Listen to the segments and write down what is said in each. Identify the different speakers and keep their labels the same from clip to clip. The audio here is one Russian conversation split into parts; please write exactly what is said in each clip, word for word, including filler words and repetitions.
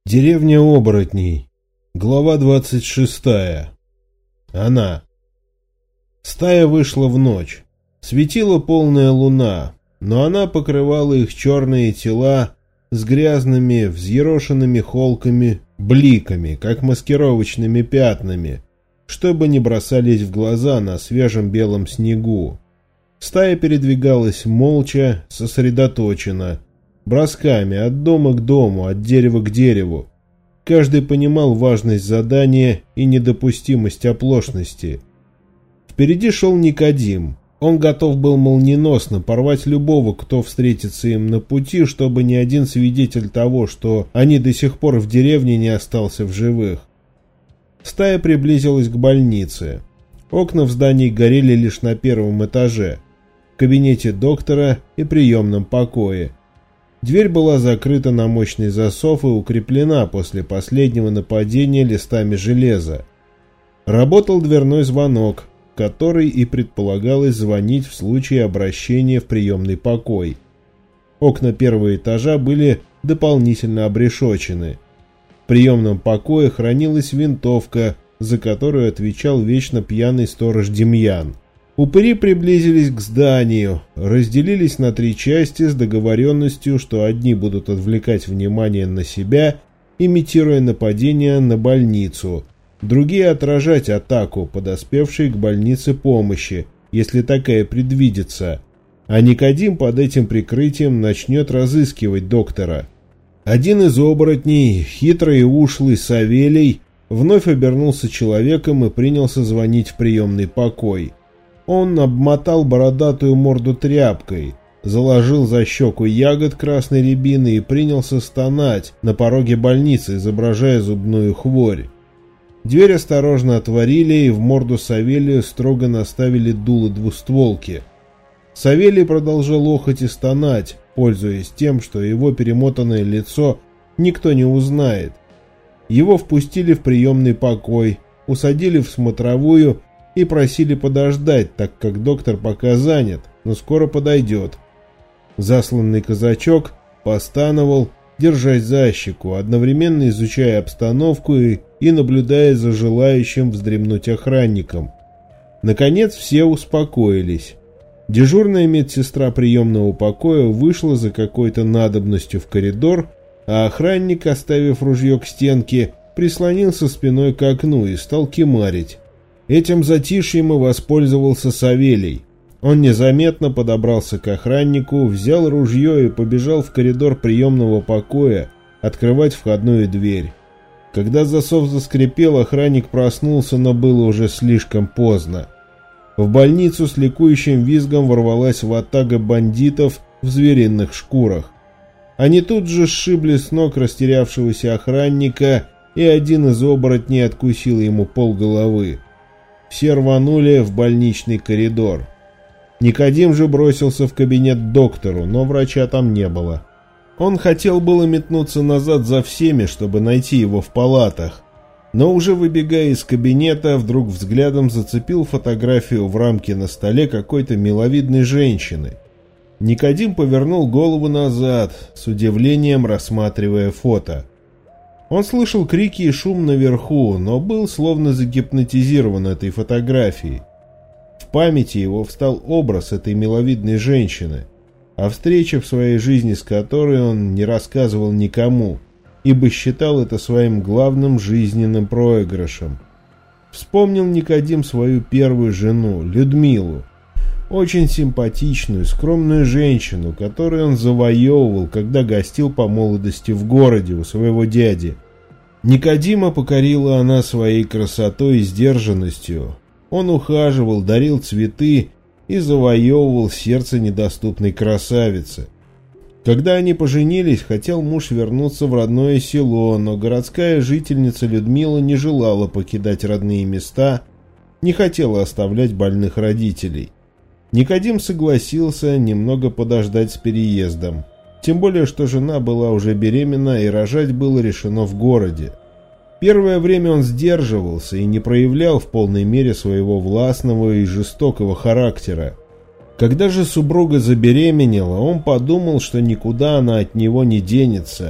Speaker 1: Деревня оборотней. Глава двадцать шестая. Она. Стая вышла в ночь. Светила полная луна, но она покрывала их черные тела с грязными, взъерошенными холками, бликами, как маскировочными пятнами, чтобы не бросались в глаза на свежем белом снегу. Стая передвигалась молча, сосредоточенно, бросками от дома к дому, от дерева к дереву. Каждый понимал важность задания и недопустимость оплошности. Впереди шел Никодим. Он готов был молниеносно порвать любого, кто встретится им на пути, чтобы ни один свидетель того, что они до сих пор в деревне, не остался в живых. Стая приблизилась к больнице. Окна в здании горели лишь на первом этаже, в кабинете доктора и приемном покое. Дверь была закрыта на мощный засов и укреплена после последнего нападения листами железа. Работал дверной звонок, который и предполагалось звонить в случае обращения в приемный покой. Окна первого этажа были дополнительно обрешочены. В приемном покое хранилась винтовка, за которую отвечал вечно пьяный сторож Демьян. Упыри приблизились к зданию, разделились на три части с договоренностью, что одни будут отвлекать внимание на себя, имитируя нападение на больницу, другие отражать атаку, подоспевшей к больнице помощи, если такая предвидится, а Никодим под этим прикрытием начнет разыскивать доктора. Один из оборотней, хитрый и ушлый Савелий, вновь обернулся человеком и принялся звонить в приемный покой. Он обмотал бородатую морду тряпкой, заложил за щеку ягод красной рябины и принялся стонать на пороге больницы, изображая зубную хворь. Дверь осторожно отворили, и в морду Савелию строго наставили дуло двустволки. Савелий продолжал охать и стонать, пользуясь тем, что его перемотанное лицо никто не узнает. Его впустили в приемный покой, усадили в смотровую и просили подождать, так как доктор пока занят, но скоро подойдет. Засланный казачок постановал, держась за щеку, одновременно изучая обстановку и, и наблюдая за желающим вздремнуть охранником. Наконец все успокоились. Дежурная медсестра приемного покоя вышла за какой-то надобностью в коридор, а охранник, оставив ружье к стенке, прислонился спиной к окну и стал кимарить. Этим затишьем и воспользовался Савелий. Он незаметно подобрался к охраннику, взял ружье и побежал в коридор приемного покоя открывать входную дверь. Когда засов заскрипел, охранник проснулся, но было уже слишком поздно. В больницу с ликующим визгом ворвалась ватага бандитов в звериных шкурах. Они тут же сшибли с ног растерявшегося охранника, и один из оборотней откусил ему полголовы. Все рванули в больничный коридор. Никодим же бросился в кабинет к доктору, но врача там не было. Он хотел было метнуться назад за всеми, чтобы найти его в палатах, но уже выбегая из кабинета, вдруг взглядом зацепил фотографию в рамке на столе какой-то миловидной женщины. Никодим повернул голову назад, с удивлением рассматривая фото. Он слышал крики и шум наверху, но был словно загипнотизирован этой фотографией. В памяти его встал образ этой миловидной женщины, о встрече в своей жизни с которой он не рассказывал никому, ибо считал это своим главным жизненным проигрышем. Вспомнил Никодим свою первую жену, Людмилу, очень симпатичную, скромную женщину, которую он завоевывал, когда гостил по молодости в городе у своего дяди. Никодима покорила она своей красотой и сдержанностью. Он ухаживал, дарил цветы и завоевывал сердце недоступной красавицы. Когда они поженились, хотел муж вернуться в родное село, но городская жительница Людмила не желала покидать родные места, не хотела оставлять больных родителей. Никодим согласился немного подождать с переездом, тем более что жена была уже беременна и рожать было решено в городе. Первое время он сдерживался и не проявлял в полной мере своего властного и жестокого характера. Когда же супруга забеременела, он подумал, что никуда она от него не денется.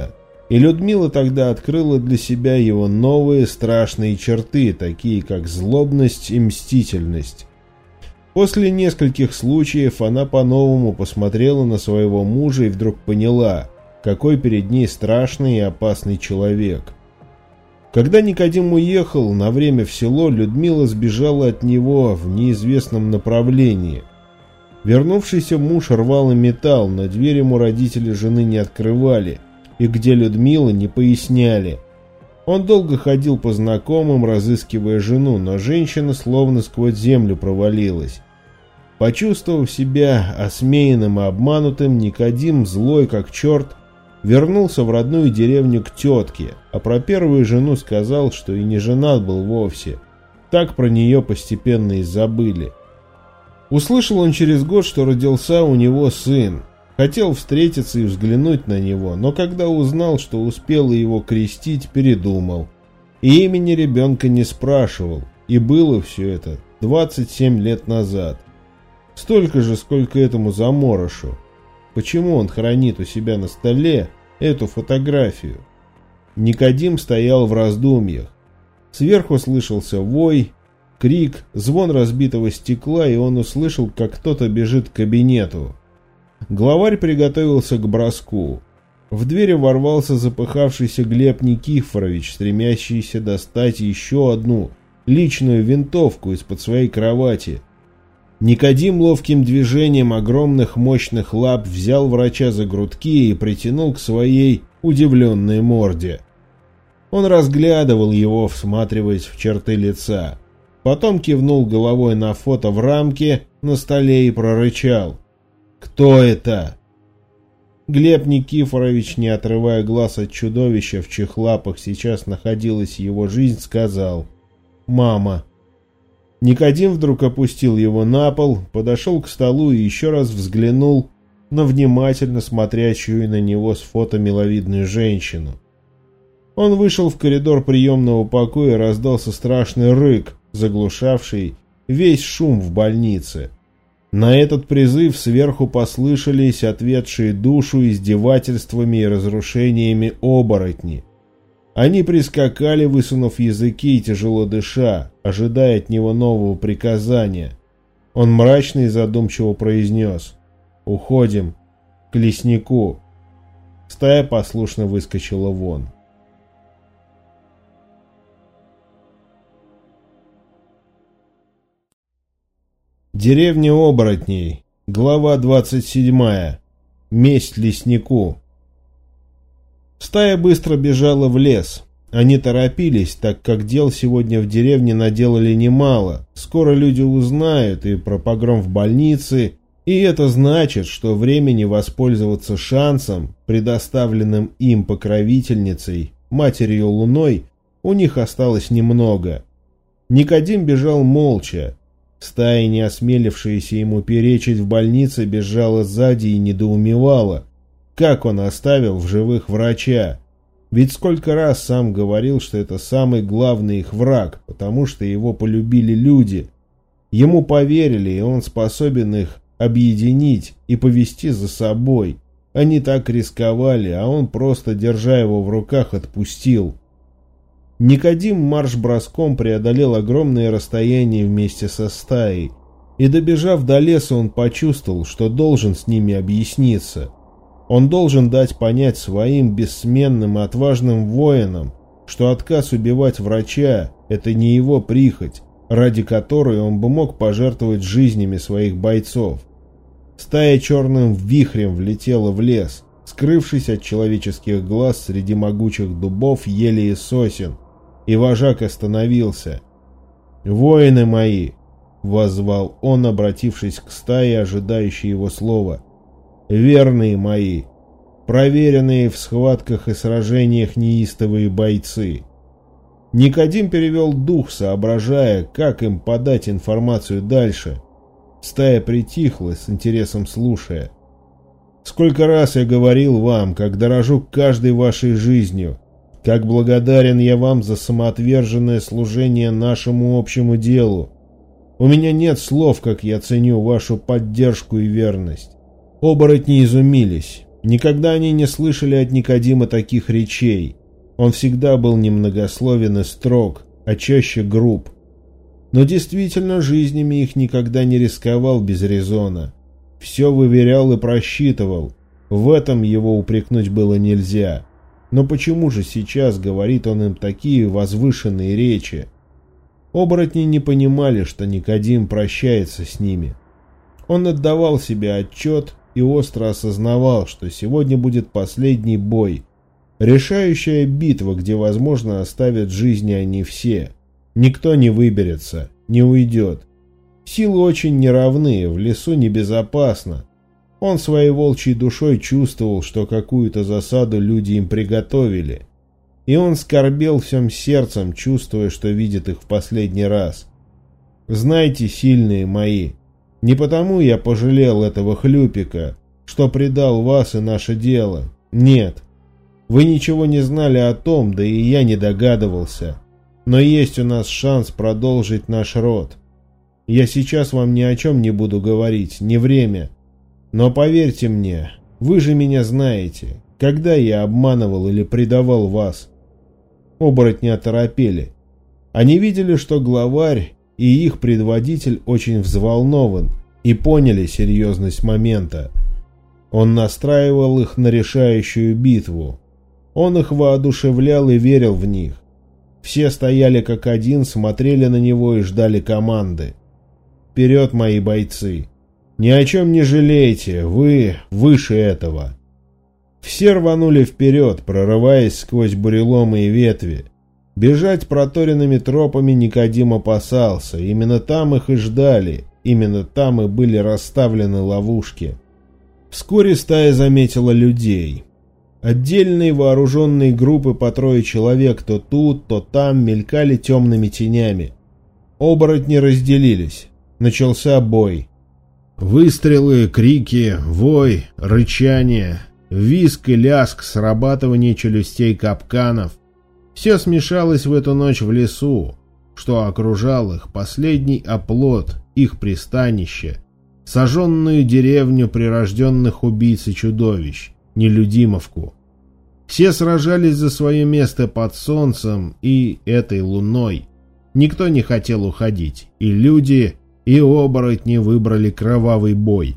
Speaker 1: И Людмила тогда открыла для себя его новые страшные черты, такие как злобность и мстительность. После нескольких случаев она по-новому посмотрела на своего мужа и вдруг поняла, какой перед ней страшный и опасный человек. Когда Никодим уехал на время в село, Людмила сбежала от него в неизвестном направлении. Вернувшийся муж рвал и металл, но дверь ему родители жены не открывали, и где Людмила не поясняли. Он долго ходил по знакомым, разыскивая жену, но женщина словно сквозь землю провалилась. Почувствовав себя осмеянным и обманутым, Никодим, злой как черт, вернулся в родную деревню к тетке, а про первую жену сказал, что и не женат был вовсе. Так про нее постепенно и забыли. Услышал он через год, что родился у него сын. Хотел встретиться и взглянуть на него, но когда узнал, что успела его крестить, передумал. И имени ребенка не спрашивал, и было все это двадцать семь лет назад. Столько же, сколько этому заморышу. Почему он хранит у себя на столе эту фотографию? Никодим стоял в раздумьях. Сверху слышался вой, крик, звон разбитого стекла, и он услышал, как кто-то бежит к кабинету. Главарь приготовился к броску. В двери ворвался запыхавшийся Глеб Никифорович, стремящийся достать еще одну личную винтовку из-под своей кровати. Никодим ловким движением огромных мощных лап взял врача за грудки и притянул к своей удивленной морде. Он разглядывал его, всматриваясь в черты лица. Потом кивнул головой на фото в рамке на столе и прорычал: «Кто это?» Глеб Никифорович, не отрывая глаз от чудовища, в чьих лапах сейчас находилась его жизнь, сказал: «Мама». Никодим вдруг опустил его на пол, подошел к столу и еще раз взглянул на внимательно смотрящую на него с фото миловидную женщину. Он вышел в коридор приемного покоя, и раздался страшный рык, заглушавший весь шум в больнице. На этот призыв сверху послышались ответшие душу издевательствами и разрушениями оборотни. Они прискакали, высунув языки и тяжело дыша, ожидая от него нового приказания. Он мрачно и задумчиво произнес: «Уходим к леснику». Стая послушно выскочила вон. Деревня оборотней. Глава двадцать седьмая. Месть леснику. Стая быстро бежала в лес. Они торопились, так как дел сегодня в деревне наделали немало. Скоро люди узнают и про погром в больнице, и это значит, что времени воспользоваться шансом, предоставленным им покровительницей, матерью Луной, у них осталось немного. Никодим бежал молча. Стая, не осмелившаяся ему перечить в больнице, бежала сзади и недоумевала, как он оставил в живых врача. Ведь сколько раз сам говорил, что это самый главный их враг, потому что его полюбили люди. Ему поверили, и он способен их объединить и повести за собой. Они так рисковали, а он, просто держа его в руках, отпустил. Никодим марш-броском преодолел огромное расстояние вместе со стаей, и, добежав до леса, он почувствовал, что должен с ними объясниться. Он должен дать понять своим бессменным и отважным воинам, что отказ убивать врача – это не его прихоть, ради которой он бы мог пожертвовать жизнями своих бойцов. Стая черным вихрем влетела в лес, скрывшись от человеческих глаз среди могучих дубов, елей и сосен, и вожак остановился. «Воины мои!» — воззвал он, обратившись к стае, ожидающей его слова. «Верные мои, проверенные в схватках и сражениях неистовые бойцы». Никодим перевел дух, соображая, как им подать информацию дальше. Стая притихла, с интересом слушая. «Сколько раз я говорил вам, как дорожу каждой вашей жизнью, как благодарен я вам за самоотверженное служение нашему общему делу. У меня нет слов, как я ценю вашу поддержку и верность». Оборотни изумились. Никогда они не слышали от Никодима таких речей. Он всегда был немногословен и строг, а чаще груб. Но действительно жизнями их никогда не рисковал без резона. Все выверял и просчитывал. В этом его упрекнуть было нельзя. Но почему же сейчас говорит он им такие возвышенные речи? Оборотни не понимали, что Никодим прощается с ними. Он отдавал себе отчет и остро осознавал, что сегодня будет последний бой. Решающая битва, где, возможно, оставят жизни они все. Никто не выберется, не уйдет. Силы очень неравны, в лесу небезопасно. Он своей волчьей душой чувствовал, что какую-то засаду люди им приготовили. И он скорбел всем сердцем, чувствуя, что видит их в последний раз. «Знайте, сильные мои, не потому я пожалел этого хлюпика, что предал вас и наше дело. Нет, вы ничего не знали о том, да и я не догадывался. Но есть у нас шанс продолжить наш род. Я сейчас вам ни о чем не буду говорить, не время. Но поверьте мне, вы же меня знаете, когда я обманывал или предавал вас». Оборотни оторопели. Они видели, что главарь и их предводитель очень взволнован, и поняли серьезность момента. Он настраивал их на решающую битву. Он их воодушевлял и верил в них. Все стояли как один, смотрели на него и ждали команды. «Вперед, мои бойцы! Ни о чем не жалейте, вы выше этого!» Все рванули вперед, прорываясь сквозь буреломы и ветви. Бежать проторенными тропами Никодим опасался, именно там их и ждали, именно там и были расставлены ловушки. Вскоре стая заметила людей. Отдельные вооруженные группы по трое человек то тут, то там мелькали темными тенями. Оборотни разделились. Начался бой. Выстрелы, крики, вой, рычание, визг и лязг, срабатывание челюстей капканов. Все смешалось в эту ночь в лесу, что окружал их последний оплот, их пристанище, сожженную деревню прирожденных убийц и чудовищ, Нелюдимовку. Все сражались за свое место под солнцем и этой луной. Никто не хотел уходить, и люди, и оборотни выбрали кровавый бой.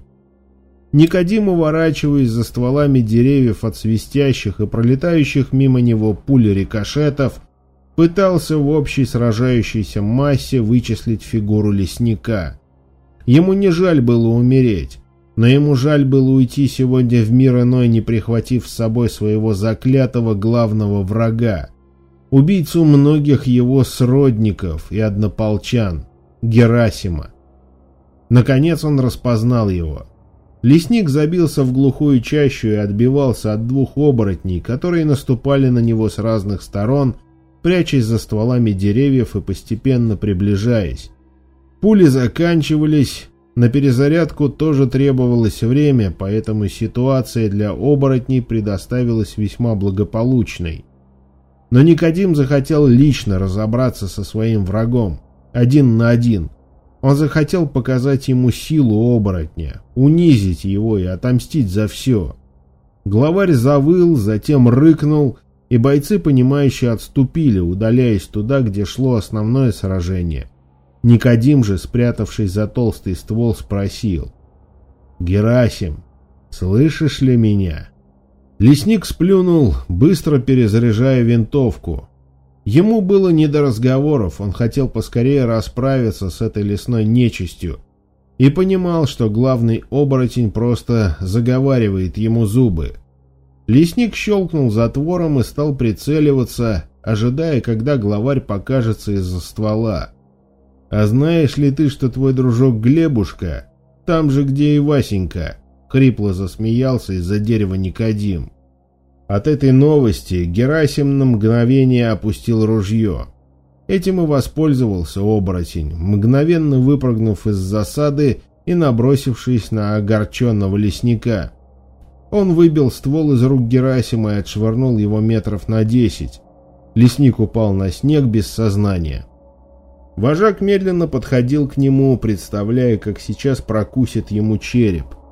Speaker 1: Никодим, уворачиваясь за стволами деревьев от свистящих и пролетающих мимо него пуль рикошетов, пытался в общей сражающейся массе вычислить фигуру лесника. Ему не жаль было умереть, но ему жаль было уйти сегодня в мир иной, не прихватив с собой своего заклятого главного врага, убийцу многих его сродников и однополчан, Герасима. Наконец он распознал его. Лесник забился в глухую чащу и отбивался от двух оборотней, которые наступали на него с разных сторон, прячась за стволами деревьев и постепенно приближаясь. Пули заканчивались, на перезарядку тоже требовалось время, поэтому ситуация для оборотней предоставилась весьма благополучной. Но Никодим захотел лично разобраться со своим врагом, один на один. Он захотел показать ему силу оборотня, унизить его и отомстить за все. Главарь завыл, затем рыкнул, и бойцы, понимающие, отступили, удаляясь туда, где шло основное сражение. Никодим же, спрятавшись за толстый ствол, спросил: «Герасим, слышишь ли меня?» Лесник сплюнул, быстро перезаряжая винтовку. Ему было не до разговоров, он хотел поскорее расправиться с этой лесной нечистью и понимал, что главный оборотень просто заговаривает ему зубы. Лесник щелкнул затвором и стал прицеливаться, ожидая, когда главарь покажется из-за ствола. «А знаешь ли ты, что твой дружок Глебушка там же, где и Васенька?» — хрипло засмеялся из-за дерева Никодим. От этой новости Герасим на мгновение опустил ружье. Этим и воспользовался оборотень, мгновенно выпрыгнув из засады и набросившись на огорченного лесника. Он выбил ствол из рук Герасима и отшвырнул его метров на десять. Лесник упал на снег без сознания. Вожак медленно подходил к нему, представляя, как сейчас прокусит ему череп.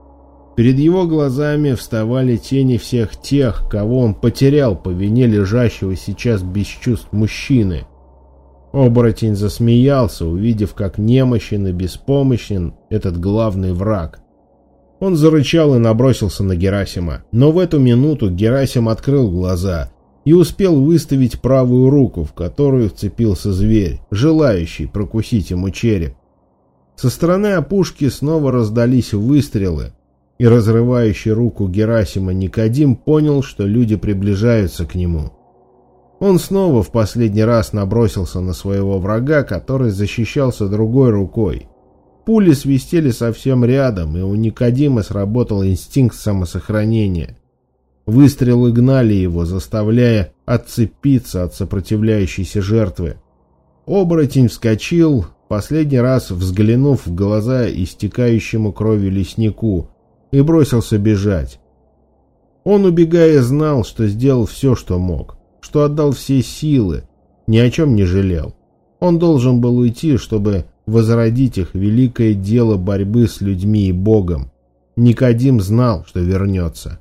Speaker 1: Перед его глазами вставали тени всех тех, кого он потерял по вине лежащего сейчас без чувств мужчины. Оборотень засмеялся, увидев, как немощен и беспомощен этот главный враг. Он зарычал и набросился на Герасима, но в эту минуту Герасим открыл глаза и успел выставить правую руку, в которую вцепился зверь, желающий прокусить ему череп. Со стороны опушки снова раздались выстрелы, и разрывающий руку Герасима Никодим понял, что люди приближаются к нему. Он снова в последний раз набросился на своего врага, который защищался другой рукой. Пули свистели совсем рядом, и у Никодима сработал инстинкт самосохранения. Выстрелы гнали его, заставляя отцепиться от сопротивляющейся жертвы. Оборотень вскочил, последний раз взглянув в глаза истекающему кровью леснику, и бросился бежать. Он, убегая, знал, что сделал все, что мог, что отдал все силы, ни о чем не жалел. Он должен был уйти, чтобы возродить их великое дело борьбы с людьми и Богом. Никодим знал, что вернется.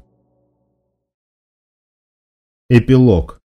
Speaker 1: Эпилог.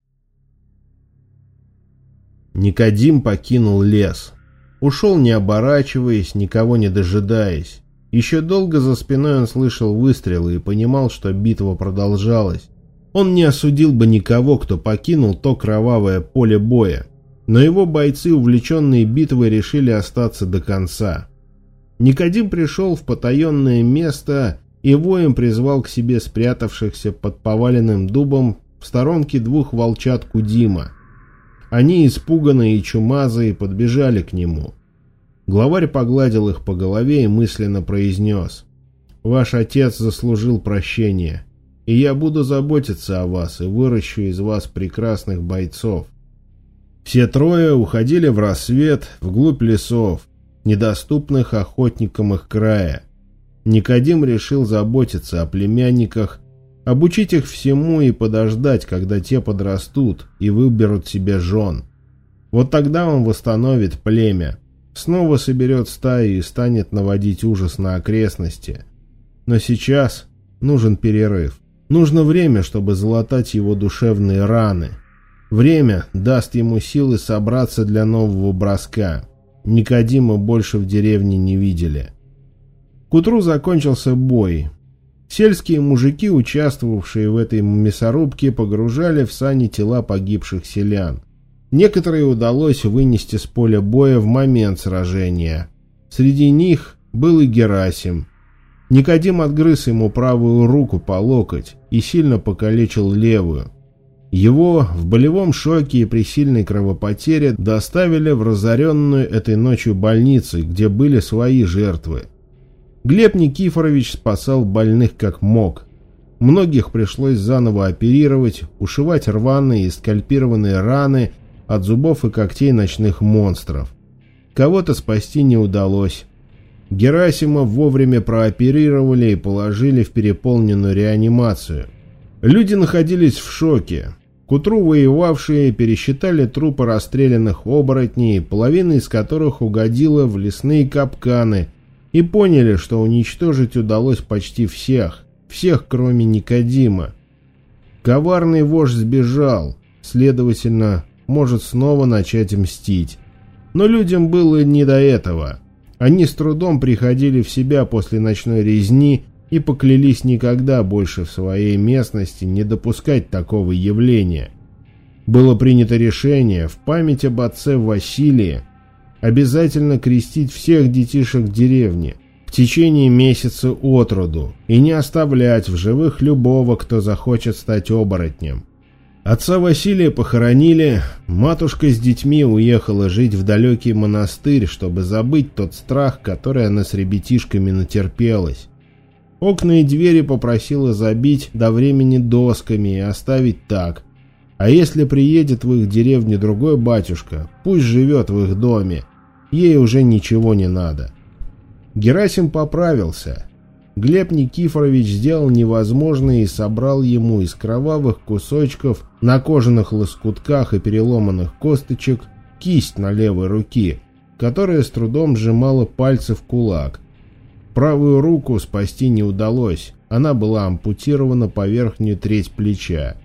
Speaker 1: Никодим покинул лес. Ушел, не оборачиваясь, никого не дожидаясь. Еще долго за спиной он слышал выстрелы и понимал, что битва продолжалась. Он не осудил бы никого, кто покинул то кровавое поле боя. Но его бойцы, увлеченные битвой, решили остаться до конца. Никодим пришел в потаенное место и воем призвал к себе спрятавшихся под поваленным дубом в сторонке двух волчат Кудима. Они, испуганные и чумазые, подбежали к нему. Главарь погладил их по голове и мысленно произнес: «Ваш отец заслужил прощения, и я буду заботиться о вас и выращу из вас прекрасных бойцов». Все трое уходили в рассвет, вглубь лесов, недоступных охотникам их края. Никодим решил заботиться о племянниках, обучить их всему и подождать, когда те подрастут и выберут себе жен. Вот тогда он восстановит племя, снова соберет стаи и станет наводить ужас на окрестности. Но сейчас нужен перерыв. Нужно время, чтобы залатать его душевные раны. Время даст ему силы собраться для нового броска. Никодима больше в деревне не видели. К утру закончился бой. Сельские мужики, участвовавшие в этой мясорубке, погружали в сани тела погибших селян. Некоторые удалось вынести с поля боя в момент сражения. Среди них был и Герасим. Никодим отгрыз ему правую руку по локоть и сильно покалечил левую. Его в болевом шоке и при сильной кровопотере доставили в разоренную этой ночью больницу, где были свои жертвы. Глеб Никифорович спасал больных как мог. Многих пришлось заново оперировать, ушивать рваные и скальпированные раны от зубов и когтей ночных монстров. Кого-то спасти не удалось. Герасима вовремя прооперировали и положили в переполненную реанимацию. Люди находились в шоке. К утру воевавшие пересчитали трупы расстрелянных оборотней, половина из которых угодила в лесные капканы, и поняли, что уничтожить удалось почти всех, всех кроме Никодима. Коварный вождь сбежал, следовательно, может снова начать мстить. Но людям было не до этого. Они с трудом приходили в себя после ночной резни и поклялись никогда больше в своей местности не допускать такого явления. Было принято решение в память об отце Василии обязательно крестить всех детишек деревни в течение месяца от роду и не оставлять в живых любого, кто захочет стать оборотнем. Отца Василия похоронили, матушка с детьми уехала жить в далекий монастырь, чтобы забыть тот страх, который она с ребятишками натерпелась. Окна и двери попросила забить до времени досками и оставить так. А если приедет в их деревню другой батюшка, пусть живет в их доме, ей уже ничего не надо. Герасим поправился. Глеб Никифорович сделал невозможное и собрал ему из кровавых кусочков на кожаных лоскутках и переломанных косточек кисть на левой руке, которая с трудом сжимала пальцы в кулак. Правую руку спасти не удалось, она была ампутирована по верхнюю треть плеча.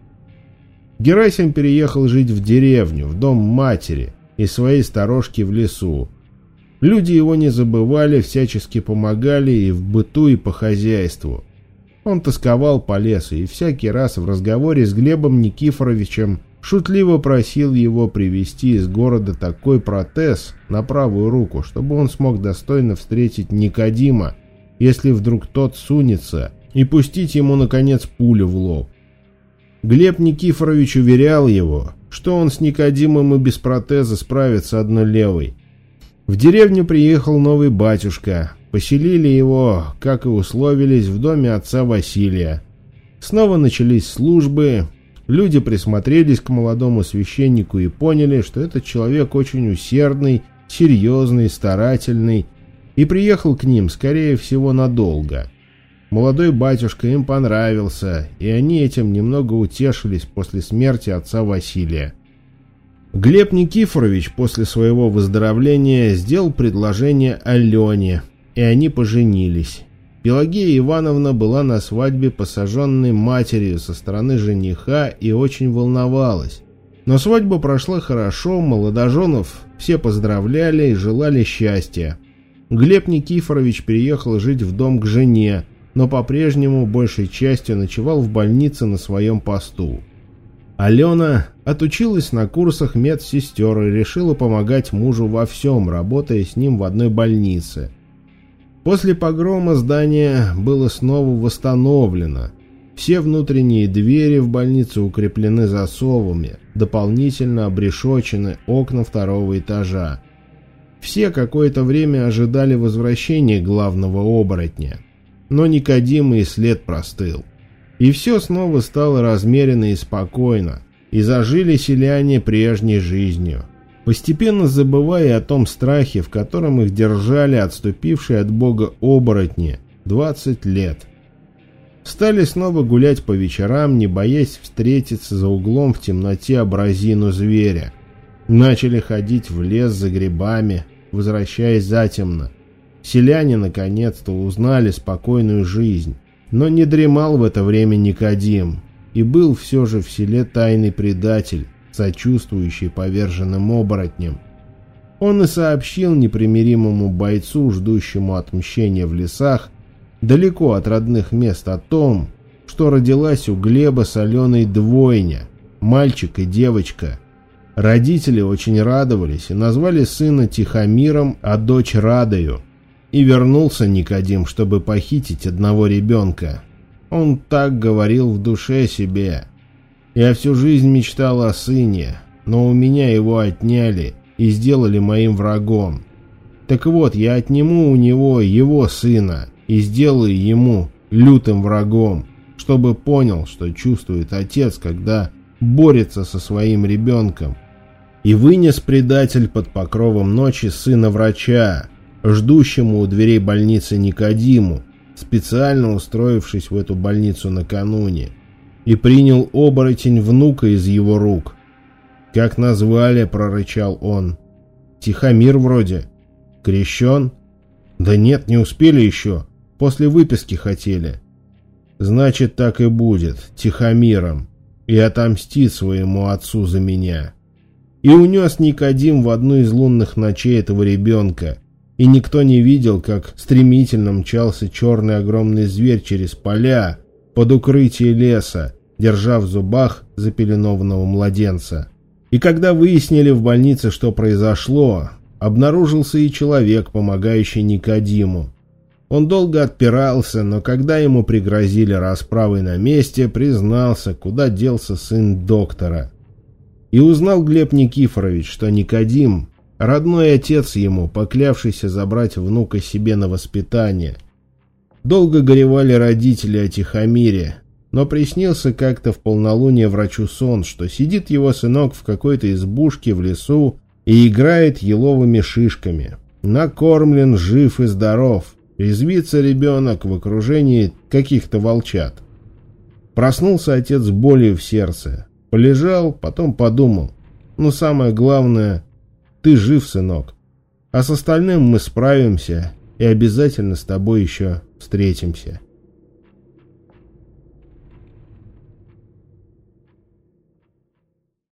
Speaker 1: Герасим переехал жить в деревню, в дом матери и своей сторожки в лесу. Люди его не забывали, всячески помогали и в быту, и по хозяйству. Он тосковал по лесу и всякий раз в разговоре с Глебом Никифоровичем шутливо просил его привезти из города такой протез на правую руку, чтобы он смог достойно встретить Никодима, если вдруг тот сунется, и пустить ему, наконец, пулю в лоб. Глеб Никифорович уверял его, что он с Никодимом и без протеза справится одной левой. В деревню приехал новый батюшка. Поселили его, как и условились, в доме отца Василия. Снова начались службы. Люди присмотрелись к молодому священнику и поняли, что этот человек очень усердный, серьезный, старательный, и приехал к ним, скорее всего, надолго. Молодой батюшка им понравился, и они этим немного утешились после смерти отца Василия. Глеб Никифорович после своего выздоровления сделал предложение Алене, и они поженились. Пелагея Ивановна была на свадьбе посаженной матерью со стороны жениха и очень волновалась. Но свадьба прошла хорошо, молодоженов все поздравляли и желали счастья. Глеб Никифорович переехал жить в дом к жене, но по-прежнему большей частью ночевал в больнице на своем посту. Алена отучилась на курсах медсестер и решила помогать мужу во всем, работая с ним в одной больнице. После погрома здание было снова восстановлено. Все внутренние двери в больнице укреплены засовами, дополнительно обрешечены окна второго этажа. Все какое-то время ожидали возвращения главного оборотня, но Никодима и след простыл. И все снова стало размеренно и спокойно, и зажили селяне прежней жизнью, постепенно забывая о том страхе, в котором их держали отступившие от Бога оборотни двадцать лет. Стали снова гулять по вечерам, не боясь встретиться за углом в темноте образину зверя. Начали ходить в лес за грибами, возвращаясь затемно. Селяне наконец-то узнали спокойную жизнь, но не дремал в это время Никодим, и был все же в селе тайный предатель, сочувствующий поверженным оборотням. Он и сообщил непримиримому бойцу, ждущему отмщения в лесах, далеко от родных мест, о том, что родилась у Глеба с Аленой двойня, мальчик и девочка. Родители очень радовались и назвали сына Тихомиром, а дочь Радою. И вернулся Никодим, чтобы похитить одного ребенка. Он так говорил в душе себе. Я всю жизнь мечтал о сыне, но у меня его отняли и сделали моим врагом. Так вот, я отниму у него его сына и сделаю ему лютым врагом, чтобы понял, что чувствует отец, когда борется со своим ребенком. И вынес предатель под покровом ночи сына врача, ждущему у дверей больницы Никодиму, специально устроившись в эту больницу накануне, и принял оборотень внука из его рук. «Как назвали?» — прорычал он. «Тихомир вроде. Крещен?» «Да нет, не успели еще. После выписки хотели». «Значит, так и будет, Тихомиром, и отомстит своему отцу за меня». И унес Никодим в одну из лунных ночей этого ребенка, и никто не видел, как стремительно мчался черный огромный зверь через поля под укрытие леса, держа в зубах запеленованного младенца. И когда выяснили в больнице, что произошло, обнаружился и человек, помогающий Никодиму. Он долго отпирался, но когда ему пригрозили расправой на месте, признался, куда делся сын доктора. И узнал Глеб Никифорович, что Никодим — родной отец ему, поклявшийся забрать внука себе на воспитание. Долго горевали родители о Тихомире, но приснился как-то в полнолуние врачу сон, что сидит его сынок в какой-то избушке в лесу и играет еловыми шишками. Накормлен, жив и здоров, резвится ребенок в окружении каких-то волчат. Проснулся отец с болью в сердце. Полежал, потом подумал. Ну, самое главное, ты жив, сынок. А с остальным мы справимся. и обязательно с тобой еще встретимся.